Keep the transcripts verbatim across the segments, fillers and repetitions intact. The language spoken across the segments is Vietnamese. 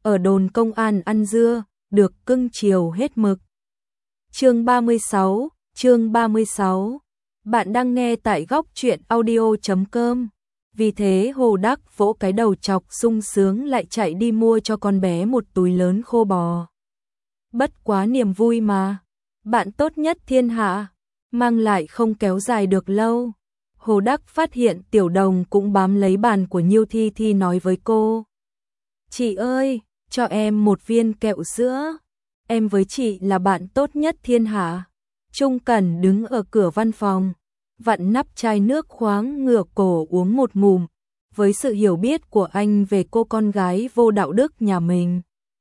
ở đồn công an ăn dưa, được cưng chiều hết mực. Chương ba mươi sáu, chương ba mươi sáu. Bạn đang nghe tại góc truyện audio chấm com. Vì thế Hồ Đắc vỗ cái đầu chọc sung sướng lại chạy đi mua cho con bé một túi lớn khô bò. Bất quá niềm vui mà, bạn tốt nhất thiên hạ, mang lại không kéo dài được lâu. Hồ Đắc phát hiện Tiểu Đồng cũng bám lấy bàn của Nhiêu Thi Thi nói với cô. Chị ơi, cho em một viên kẹo sữa. Em với chị là bạn tốt nhất thiên hạ. Trung Cẩn đứng ở cửa văn phòng, vặn nắp chai nước khoáng ngửa cổ uống một ngụm. Với sự hiểu biết của anh về cô con gái vô đạo đức nhà mình,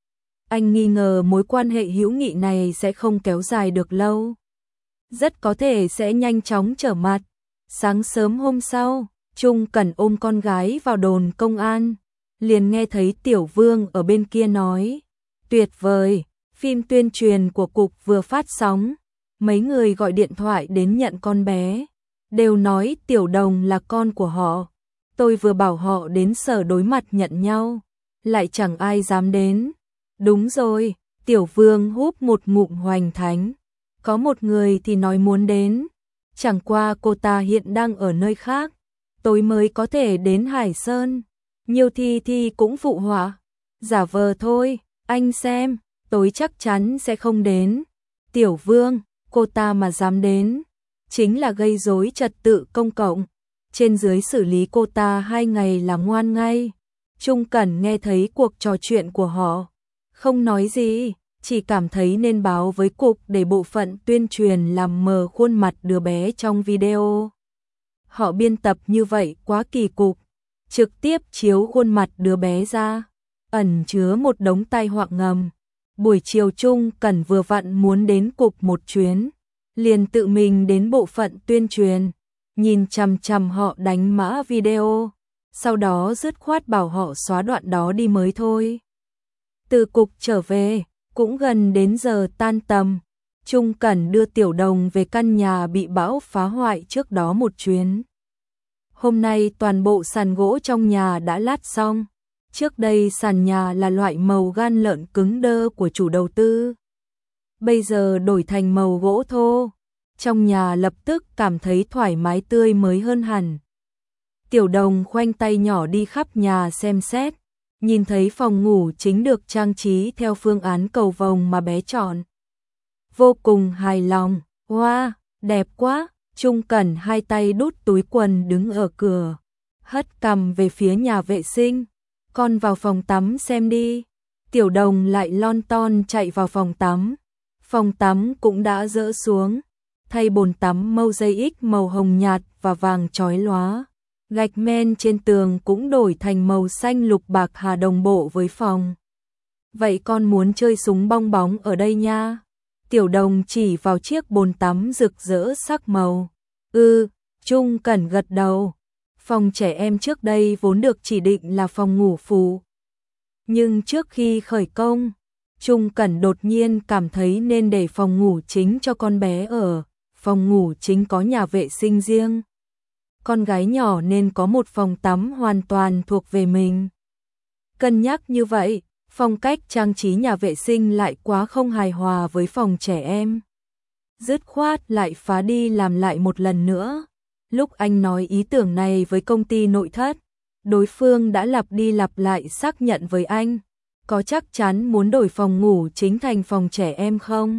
anh nghi ngờ mối quan hệ hữu nghị này sẽ không kéo dài được lâu. Rất có thể sẽ nhanh chóng trở mặt. Sáng sớm hôm sau, Trung Cẩn ôm con gái vào đồn công an, liền nghe thấy Tiểu Vương ở bên kia nói, tuyệt vời, phim tuyên truyền của cục vừa phát sóng, mấy người gọi điện thoại đến nhận con bé, đều nói Tiểu Đồng là con của họ. Tôi vừa bảo họ đến sở đối mặt nhận nhau, lại chẳng ai dám đến. Đúng rồi, Tiểu Vương húp một ngụm hoành thánh, có một người thì nói muốn đến, chẳng qua cô ta hiện đang ở nơi khác, tối mới có thể đến Hải Sơn. Nhiêu Thi Thi cũng phụ họa, giả vờ thôi, anh xem, tối chắc chắn sẽ không đến. Tiểu Vương, cô ta mà dám đến, chính là gây rối trật tự công cộng, trên dưới xử lý cô ta hai ngày là ngoan ngay. Trung Cẩn nghe thấy cuộc trò chuyện của họ, không nói gì, chỉ cảm thấy nên báo với cục để bộ phận tuyên truyền làm mờ khuôn mặt đứa bé trong video. Họ biên tập như vậy quá kỳ cục, trực tiếp chiếu khuôn mặt đứa bé ra, ẩn chứa một đống tai họa ngầm. Buổi chiều Trung Cẩn vừa vặn muốn đến cục một chuyến, liền tự mình đến bộ phận tuyên truyền, nhìn chằm chằm họ đánh mã video, sau đó dứt khoát bảo họ xóa đoạn đó đi mới thôi. Từ cục trở về, cũng gần đến giờ tan tầm, Trung Cẩn đưa Tiểu Đồng về căn nhà bị bão phá hoại trước đó một chuyến. Hôm nay toàn bộ sàn gỗ trong nhà đã lát xong, trước đây sàn nhà là loại màu gan lợn cứng đơ của chủ đầu tư. Bây giờ đổi thành màu gỗ thô, trong nhà lập tức cảm thấy thoải mái tươi mới hơn hẳn. Tiểu Đồng khoanh tay nhỏ đi khắp nhà xem xét, nhìn thấy phòng ngủ chính được trang trí theo phương án cầu vồng mà bé chọn. Vô cùng hài lòng, wow, đẹp quá. Trung Cẩn hai tay đút túi quần đứng ở cửa, hất cằm về phía nhà vệ sinh, con vào phòng tắm xem đi. Tiểu Đồng lại lon ton chạy vào phòng tắm, phòng tắm cũng đã dỡ xuống, thay bồn tắm mosaic màu hồng nhạt và vàng chói lóa. Gạch men trên tường cũng đổi thành màu xanh lục bạc hà đồng bộ với phòng. Vậy con muốn chơi súng bong bóng ở đây nha. Tiểu Đồng chỉ vào chiếc bồn tắm rực rỡ sắc màu. Ừ, Trung Cẩn gật đầu. Phòng trẻ em trước đây vốn được chỉ định là phòng ngủ phụ. Nhưng trước khi khởi công, Trung Cẩn đột nhiên cảm thấy nên để phòng ngủ chính cho con bé ở. Phòng ngủ chính có nhà vệ sinh riêng. Con gái nhỏ nên có một phòng tắm hoàn toàn thuộc về mình. Cân nhắc như vậy, phong cách trang trí nhà vệ sinh lại quá không hài hòa với phòng trẻ em. Dứt khoát lại phá đi làm lại một lần nữa. Lúc anh nói ý tưởng này với công ty nội thất, đối phương đã lặp đi lặp lại xác nhận với anh, có chắc chắn muốn đổi phòng ngủ chính thành phòng trẻ em không?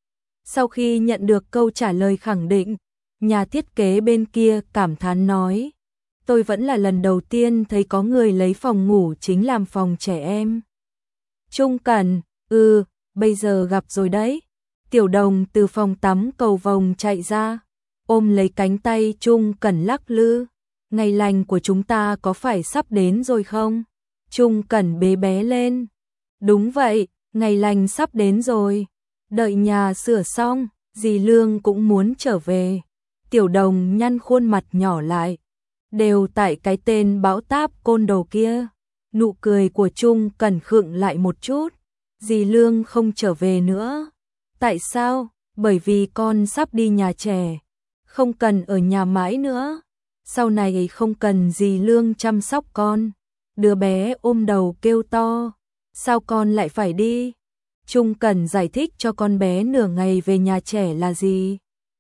Sau khi nhận được câu trả lời khẳng định, nhà thiết kế bên kia cảm thán nói, tôi vẫn là lần đầu tiên thấy có người lấy phòng ngủ chính làm phòng trẻ em. Trung Cẩn, ừ, bây giờ gặp rồi đấy. Tiểu Đồng từ phòng tắm cầu vồng chạy ra, ôm lấy cánh tay Trung Cẩn lắc lư. Ngày lành của chúng ta có phải sắp đến rồi không? Trung Cẩn bế bé lên. Đúng vậy, ngày lành sắp đến rồi. Đợi nhà sửa xong, dì Lương cũng muốn trở về. Tiểu Đồng nhăn khuôn mặt nhỏ lại. Đều tại cái tên bão táp côn đồ kia. Nụ cười của Trung Cẩn khựng lại một chút. Dì Lương không trở về nữa. Tại sao? Bởi vì con sắp đi nhà trẻ. Không cần ở nhà mãi nữa. Sau này không cần dì Lương chăm sóc con. Đứa bé ôm đầu kêu to. Sao con lại phải đi? Trung Cẩn giải thích cho con bé nửa ngày về nhà trẻ là gì.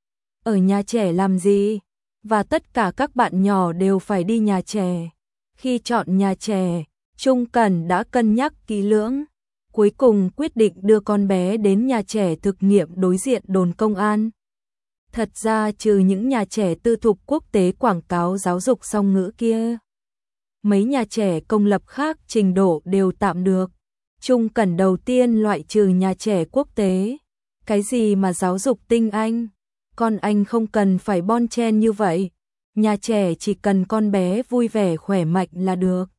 Ở nhà trẻ làm gì? Và tất cả các bạn nhỏ đều phải đi nhà trẻ. Khi chọn nhà trẻ, Trung Cẩn đã cân nhắc kỹ lưỡng. Cuối cùng quyết định đưa con bé đến nhà trẻ thực nghiệm đối diện đồn công an. Thật ra trừ những nhà trẻ tư thục quốc tế quảng cáo giáo dục song ngữ kia, mấy nhà trẻ công lập khác trình độ đều tạm được. Trung Cẩn đầu tiên loại trừ nhà trẻ quốc tế. Cái gì mà giáo dục tinh anh? Con anh không cần phải bon chen như vậy. Nhà trẻ chỉ cần con bé vui vẻ khỏe mạnh là được.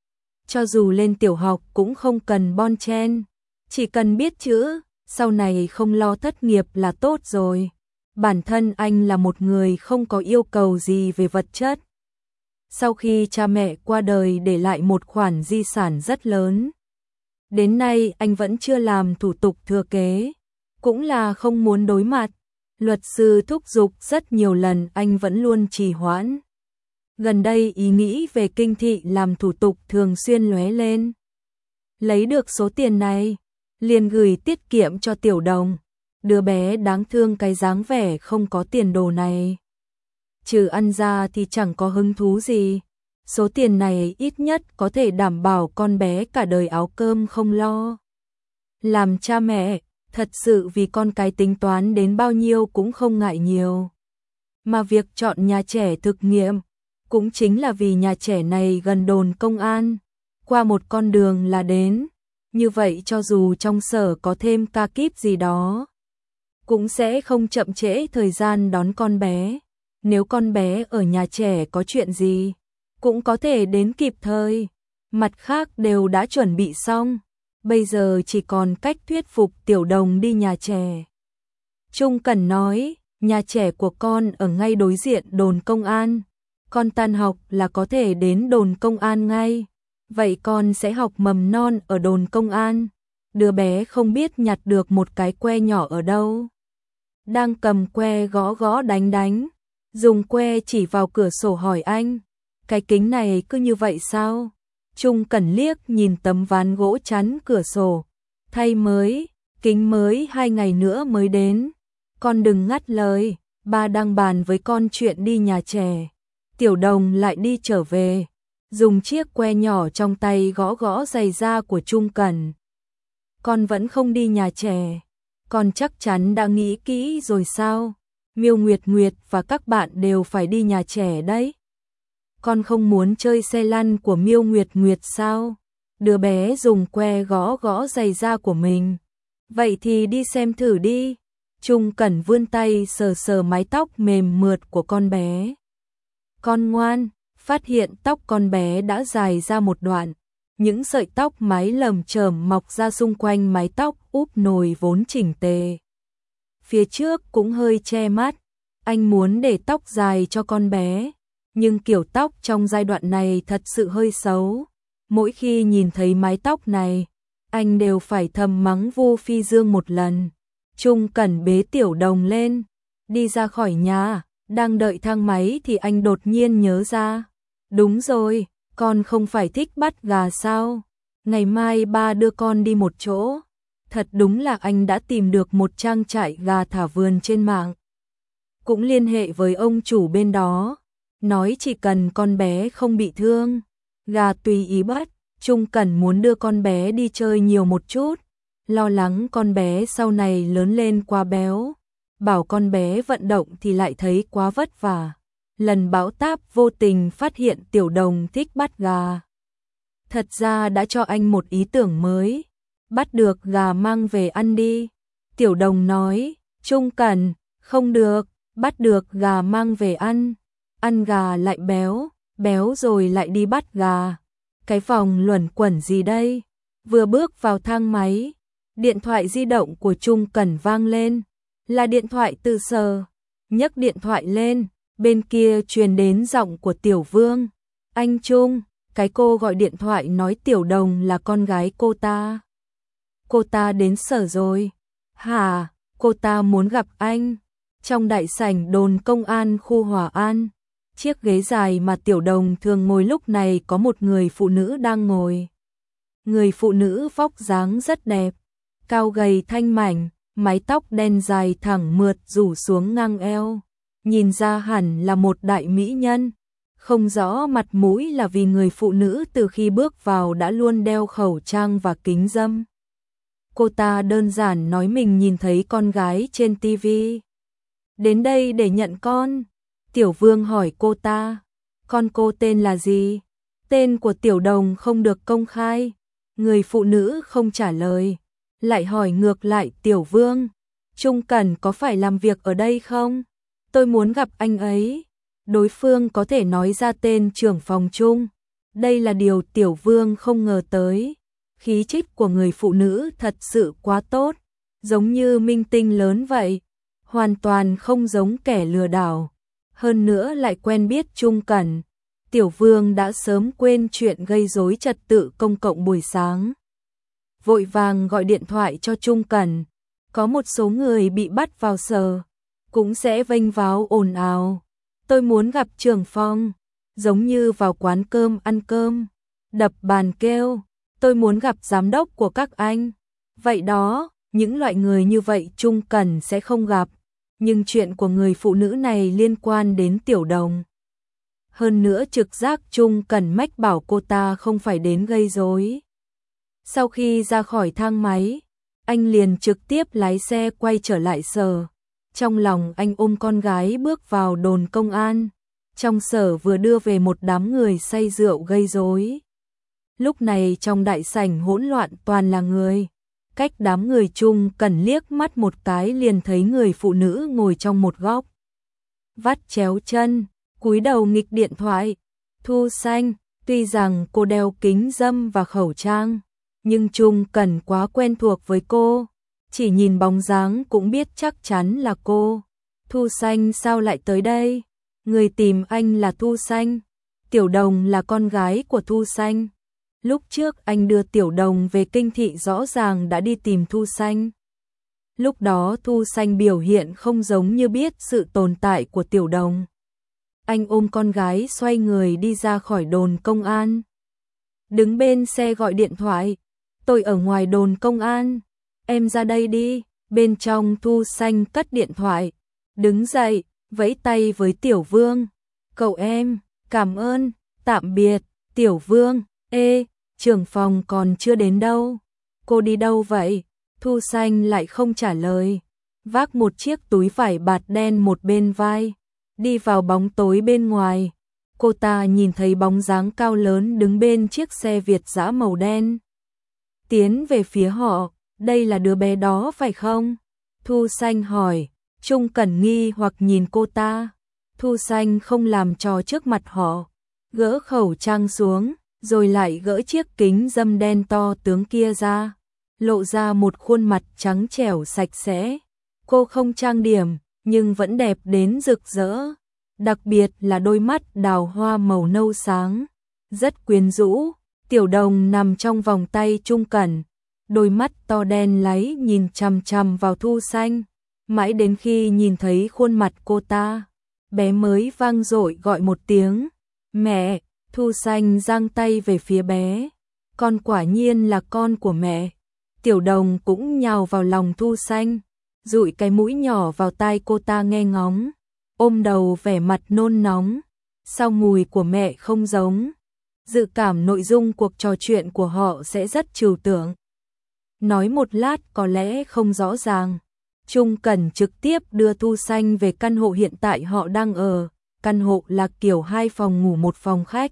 Cho dù lên tiểu học cũng không cần bon chen. Chỉ cần biết chữ, sau này không lo thất nghiệp là tốt rồi. Bản thân anh là một người không có yêu cầu gì về vật chất. Sau khi cha mẹ qua đời để lại một khoản di sản rất lớn. Đến nay anh vẫn chưa làm thủ tục thừa kế. Cũng là không muốn đối mặt. Luật sư thúc giục rất nhiều lần anh vẫn luôn trì hoãn. Gần đây ý nghĩ về kinh thị làm thủ tục thường xuyên lóe lên. Lấy được số tiền này, liền gửi tiết kiệm cho Tiểu Đồng. Đứa bé đáng thương cái dáng vẻ không có tiền đồ này. Trừ ăn ra thì chẳng có hứng thú gì. Số tiền này ít nhất có thể đảm bảo con bé cả đời áo cơm không lo. Làm cha mẹ, thật sự vì con cái tính toán đến bao nhiêu cũng không ngại nhiều. Mà việc chọn nhà trẻ thực nghiệm, cũng chính là vì nhà trẻ này gần đồn công an, qua một con đường là đến. Như vậy cho dù trong sở có thêm ca kíp gì đó, cũng sẽ không chậm trễ thời gian đón con bé. Nếu con bé ở nhà trẻ có chuyện gì, cũng có thể đến kịp thời. Mặt khác đều đã chuẩn bị xong, bây giờ chỉ còn cách thuyết phục Tiểu Đồng đi nhà trẻ. Trung Cẩn nói, nhà trẻ của con ở ngay đối diện đồn công an. Con tan học là có thể đến đồn công an ngay. Vậy con sẽ học mầm non ở đồn công an. Đứa bé không biết nhặt được một cái que nhỏ ở đâu. Đang cầm que gõ gõ đánh đánh. Dùng que chỉ vào cửa sổ hỏi anh. Cái kính này cứ như vậy sao? Trung Cẩn liếc nhìn tấm ván gỗ chắn cửa sổ. Thay mới, kính mới hai ngày nữa mới đến. Con đừng ngắt lời, ba đang bàn với con chuyện đi nhà trẻ. Tiểu Đồng lại đi trở về, dùng chiếc que nhỏ trong tay gõ gõ giày da của Trung Cẩn. Con vẫn không đi nhà trẻ, con chắc chắn đã nghĩ kỹ rồi sao? Miêu Nguyệt Nguyệt và các bạn đều phải đi nhà trẻ đấy. Con không muốn chơi xe lăn của Miêu Nguyệt Nguyệt sao? Đứa bé dùng que gõ gõ giày da của mình. Vậy thì đi xem thử đi. Trung Cẩn vươn tay sờ sờ mái tóc mềm mượt của con bé. Con ngoan, phát hiện tóc con bé đã dài ra một đoạn. Những sợi tóc mái lầm chởm mọc ra xung quanh mái tóc úp nồi vốn chỉnh tề. Phía trước cũng hơi che mắt. Anh muốn để tóc dài cho con bé, nhưng kiểu tóc trong giai đoạn này thật sự hơi xấu. Mỗi khi nhìn thấy mái tóc này, anh đều phải thầm mắng Vu Phi Dương một lần. Trung Cẩn bế Tiểu Đồng lên, đi ra khỏi nhà. Đang đợi thang máy thì anh đột nhiên nhớ ra. Đúng rồi, con không phải thích bắt gà sao? Ngày mai ba đưa con đi một chỗ. Thật đúng là anh đã tìm được một trang trại gà thả vườn trên mạng. Cũng liên hệ với ông chủ bên đó. Nói chỉ cần con bé không bị thương, gà tùy ý bắt. Trung Cẩn muốn đưa con bé đi chơi nhiều một chút. Lo lắng con bé sau này lớn lên quá béo. Bảo con bé vận động thì lại thấy quá vất vả. Lần bão táp vô tình phát hiện Tiểu Đồng thích bắt gà. Thật ra đã cho anh một ý tưởng mới. Bắt được gà mang về ăn đi. Tiểu Đồng nói, Trung Cẩn, không được, bắt được gà mang về ăn. Ăn gà lại béo, béo rồi lại đi bắt gà. Cái vòng luẩn quẩn gì đây? Vừa bước vào thang máy, điện thoại di động của Trung Cẩn vang lên. Là điện thoại từ Sở. Nhấc điện thoại lên, bên kia truyền đến giọng của Tiểu Vương. Anh Trung, cái cô gọi điện thoại nói Tiểu Đồng là con gái cô ta. Cô ta đến Sở rồi. Hả, cô ta muốn gặp anh. Trong đại sảnh đồn công an khu Hòa An, chiếc ghế dài mà Tiểu Đồng thường ngồi lúc này có một người phụ nữ đang ngồi. Người phụ nữ vóc dáng rất đẹp, cao gầy thanh mảnh, mái tóc đen dài thẳng mượt rủ xuống ngang eo, nhìn ra hẳn là một đại mỹ nhân. Không rõ mặt mũi là vì người phụ nữ từ khi bước vào đã luôn đeo khẩu trang và kính râm. Cô ta đơn giản nói mình nhìn thấy con gái trên ti vi. Đến đây để nhận con. Tiểu Vương hỏi cô ta, con cô tên là gì? Tên của Tiểu Đồng không được công khai. Người phụ nữ không trả lời, lại hỏi ngược lại Tiểu Vương, Trung Cẩn có phải làm việc ở đây không? Tôi muốn gặp anh ấy. Đối phương có thể nói ra tên trưởng phòng Trung. Đây là điều Tiểu Vương không ngờ tới. Khí chất của người phụ nữ thật sự quá tốt, giống như minh tinh lớn vậy, hoàn toàn không giống kẻ lừa đảo. Hơn nữa lại quen biết Trung Cẩn. Tiểu Vương đã sớm quên chuyện gây rối trật tự công cộng buổi sáng. Vội vàng gọi điện thoại cho Trung Cẩn. Có một số người bị bắt vào sở, cũng sẽ vênh váo ồn ào. Tôi muốn gặp trưởng phòng, giống như vào quán cơm ăn cơm, đập bàn kêu, tôi muốn gặp giám đốc của các anh. Vậy đó, những loại người như vậy Trung Cẩn sẽ không gặp, nhưng chuyện của người phụ nữ này liên quan đến Tiểu Đồng. Hơn nữa trực giác Trung Cẩn mách bảo cô ta không phải đến gây rối. Sau khi ra khỏi thang máy, anh liền trực tiếp lái xe quay trở lại sở. Trong lòng anh ôm con gái bước vào đồn công an. Trong sở vừa đưa về một đám người say rượu gây rối. Lúc này trong đại sảnh hỗn loạn toàn là người. Cách đám người Trung Cẩn liếc mắt một cái liền thấy người phụ nữ ngồi trong một góc. Vắt chéo chân, cúi đầu nghịch điện thoại. Thu Xanh, tuy rằng cô đeo kính râm và khẩu trang, nhưng Trung Cẩn quá quen thuộc với cô. Chỉ nhìn bóng dáng cũng biết chắc chắn là cô. Thu Xanh sao lại tới đây? Người tìm anh là Thu Xanh. Tiểu Đồng là con gái của Thu Xanh. Lúc trước anh đưa Tiểu Đồng về kinh thị rõ ràng đã đi tìm Thu Xanh. Lúc đó Thu Xanh biểu hiện không giống như biết sự tồn tại của Tiểu Đồng. Anh ôm con gái xoay người đi ra khỏi đồn công an. Đứng bên xe gọi điện thoại. Tôi ở ngoài đồn công an. Em ra đây đi. Bên trong Thu Xanh cất điện thoại. Đứng dậy, vẫy tay với Tiểu Vương. Cậu em, cảm ơn, tạm biệt. Tiểu Vương, ê, trưởng phòng còn chưa đến đâu. Cô đi đâu vậy? Thu Xanh lại không trả lời. Vác một chiếc túi vải bạt đen một bên vai. Đi vào bóng tối bên ngoài. Cô ta nhìn thấy bóng dáng cao lớn đứng bên chiếc xe Việt dã màu đen. Tiến về phía họ, đây là đứa bé đó phải không? Thu Xanh hỏi. Trung Cẩn nghi hoặc nhìn cô ta. Thu Xanh không làm trò trước mặt họ. Gỡ khẩu trang xuống, rồi lại gỡ chiếc kính râm đen to tướng kia ra. Lộ ra một khuôn mặt trắng trẻo sạch sẽ. Cô không trang điểm, nhưng vẫn đẹp đến rực rỡ. Đặc biệt là đôi mắt đào hoa màu nâu sáng. Rất quyến rũ. Tiểu Đồng nằm trong vòng tay Trung Cẩn. Đôi mắt to đen láy nhìn chằm chằm vào Thu Xanh. Mãi đến khi nhìn thấy khuôn mặt cô ta, bé mới vang dội gọi một tiếng. Mẹ! Thu Xanh giang tay về phía bé. Con quả nhiên là con của mẹ. Tiểu Đồng cũng nhào vào lòng Thu Xanh, dụi cái mũi nhỏ vào tai cô ta nghe ngóng, ôm đầu vẻ mặt nôn nóng. Sao mùi của mẹ không giống? Dự cảm nội dung cuộc trò chuyện của họ sẽ rất trừu tượng. Nói một lát có lẽ không rõ ràng. Trung Cẩn trực tiếp đưa Thu Xanh về căn hộ hiện tại họ đang ở. Căn hộ là kiểu hai phòng ngủ một phòng khách.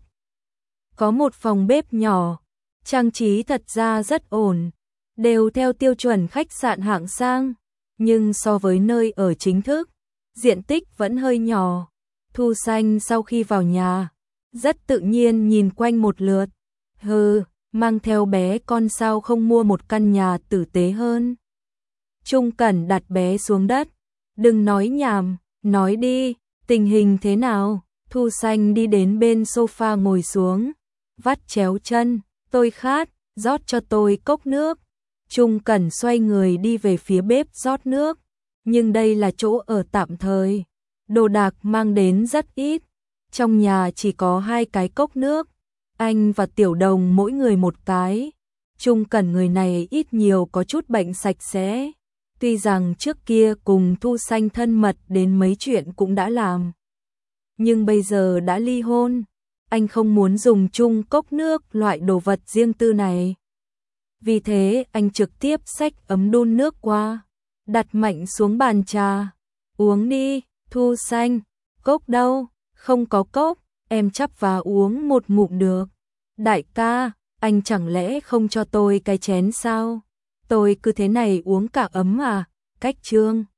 Có một phòng bếp nhỏ, trang trí thật ra rất ổn, đều theo tiêu chuẩn khách sạn hạng sang, nhưng so với nơi ở chính thức, diện tích vẫn hơi nhỏ. Thu Xanh sau khi vào nhà, rất tự nhiên nhìn quanh một lượt. Hừ, mang theo bé con sao không mua một căn nhà tử tế hơn. Trung Cẩn đặt bé xuống đất. Đừng nói nhảm, nói đi, tình hình thế nào? Thu Xanh đi đến bên sofa ngồi xuống, vắt chéo chân. Tôi khát, rót cho tôi cốc nước. Trung Cẩn xoay người đi về phía bếp rót nước. Nhưng đây là chỗ ở tạm thời. Đồ đạc mang đến rất ít. Trong nhà chỉ có hai cái cốc nước. Anh và Tiểu Đồng mỗi người một cái. Trung Cẩn người này ít nhiều có chút bệnh sạch sẽ. Tuy rằng trước kia cùng Thu Xanh thân mật đến mấy chuyện cũng đã làm. Nhưng bây giờ đã ly hôn. Anh không muốn dùng chung cốc nước loại đồ vật riêng tư này. Vì thế anh trực tiếp xách ấm đun nước qua. Đặt mạnh xuống bàn trà. Uống đi, Thu Xanh. Cốc đâu? Không có cốc. Em chắp và uống một ngụm được. Đại ca, anh chẳng lẽ không cho tôi cái chén sao? Tôi cứ thế này uống cả ấm à? Cách Trương